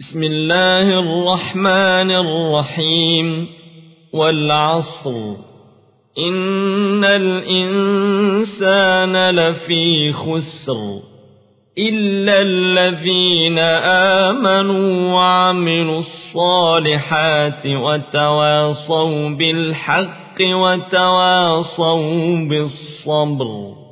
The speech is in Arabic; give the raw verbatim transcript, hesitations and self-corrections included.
بسم الله الرحمن الرحيم والعصر إن الإنسان لفي خسر إلا الذين آمنوا وعملوا الصالحات وتواصوا بالحق وتواصوا بالصبر.